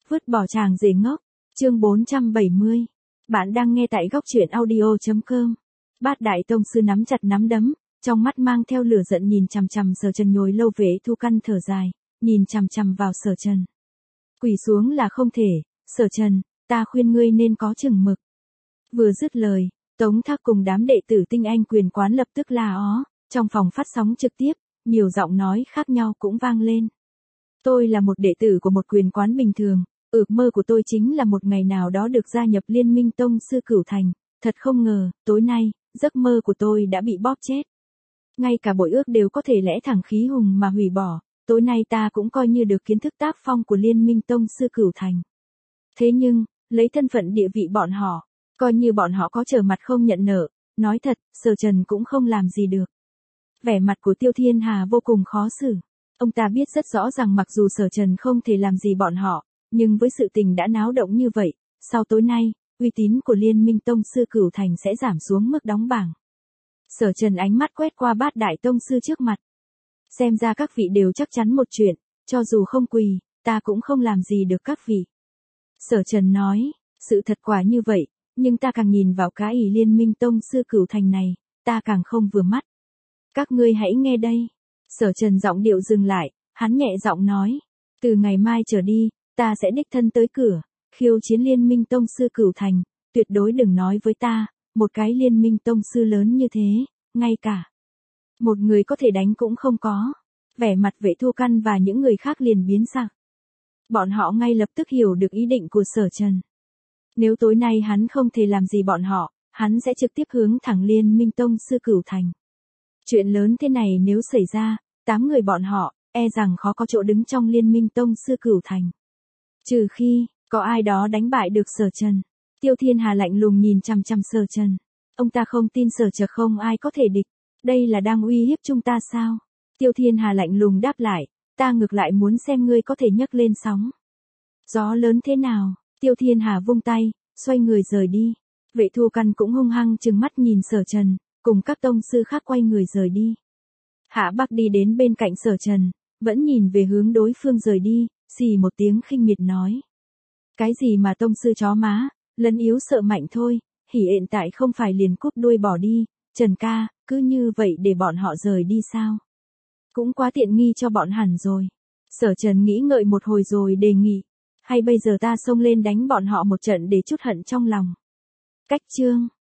Vứt bỏ chàng rể ngốc. Chương 470. Bạn đang nghe tại góc truyện audio.com. Bát Đại Tông Sư nắm chặt nắm đấm, trong mắt mang theo lửa giận nhìn chằm chằm Sở Trần. Nhồi lâu Vệ Thu Căn thở dài, nhìn chằm chằm vào Sở Trần. Quỳ xuống là không thể, Sở Trần, ta khuyên ngươi nên có chừng mực. Vừa dứt lời, Tống Thác cùng đám đệ tử Tinh Anh Quyền Quán lập tức la ó, trong phòng phát sóng trực tiếp, nhiều giọng nói khác nhau cũng vang lên. Tôi là một đệ tử của một quyền quán bình thường, ước mơ của tôi chính là một ngày nào đó được gia nhập Liên Minh Tông Sư Cửu Thành, thật không ngờ, tối nay, giấc mơ của tôi đã bị bóp chết. Ngay cả bội ước đều có thể lẽ thẳng khí hùng mà hủy bỏ, tối nay ta cũng coi như được kiến thức tác phong của Liên Minh Tông Sư Cửu Thành. Thế nhưng, lấy thân phận địa vị bọn họ, coi như bọn họ có trở mặt không nhận nợ, nói thật, Sở Trần cũng không làm gì được. Vẻ mặt của Tiêu Thiên Hà vô cùng khó xử. Ông ta biết rất rõ rằng mặc dù Sở Trần không thể làm gì bọn họ, nhưng với sự tình đã náo động như vậy, sau tối nay, uy tín của Liên Minh Tông Sư Cửu Thành sẽ giảm xuống mức đóng bảng. Sở Trần ánh mắt quét qua Bát Đại Tông Sư trước mặt. Xem ra các vị đều chắc chắn một chuyện, cho dù không quỳ, ta cũng không làm gì được các vị. Sở Trần nói, sự thật quả như vậy, nhưng ta càng nhìn vào cái ỷ Liên Minh Tông Sư Cửu Thành này, ta càng không vừa mắt. Các ngươi hãy nghe đây. Sở Trần giọng điệu dừng lại, hắn nhẹ giọng nói, từ ngày mai trở đi, ta sẽ đích thân tới cửa, khiêu chiến Liên Minh Tông Sư Cửu Thành, tuyệt đối đừng nói với ta, một cái Liên Minh Tông Sư lớn như thế, ngay cả một người có thể đánh cũng không có. Vẻ mặt Vệ Thu Căn và những người khác liền biến sắc. Bọn họ ngay lập tức hiểu được ý định của Sở Trần. Nếu tối nay hắn không thể làm gì bọn họ, hắn sẽ trực tiếp hướng thẳng Liên Minh Tông Sư Cửu Thành. Chuyện lớn thế này nếu xảy ra, 8 người bọn họ, e rằng khó có chỗ đứng trong Liên Minh Tông Sư Cửu Thành. Trừ khi, có ai đó đánh bại được Sở Trần. Tiêu Thiên Hà lạnh lùng nhìn chằm chằm Sở Trần. Ông ta không tin Sở Trần không ai có thể địch. Đây là đang uy hiếp chúng ta sao? Tiêu Thiên Hà lạnh lùng đáp lại, ta ngược lại muốn xem ngươi có thể nhấc lên sóng gió lớn thế nào. Tiêu Thiên Hà vung tay, xoay người rời đi. Vệ Thu Căn cũng hung hăng trừng mắt nhìn Sở Trần, cùng các tông sư khác quay người rời đi. Hạ Bắc đi đến bên cạnh Sở Trần, vẫn nhìn về hướng đối phương rời đi, xì một tiếng khinh miệt nói. Cái gì mà tông sư chó má, lấn yếu sợ mạnh thôi, hỉ hiện tại không phải liền cúp đuôi bỏ đi, Trần ca, cứ như vậy để bọn họ rời đi sao? Cũng quá tiện nghi cho bọn hẳn rồi. Sở Trần nghĩ ngợi một hồi rồi đề nghị, hay bây giờ ta xông lên đánh bọn họ một trận để chút hận trong lòng. Cách chương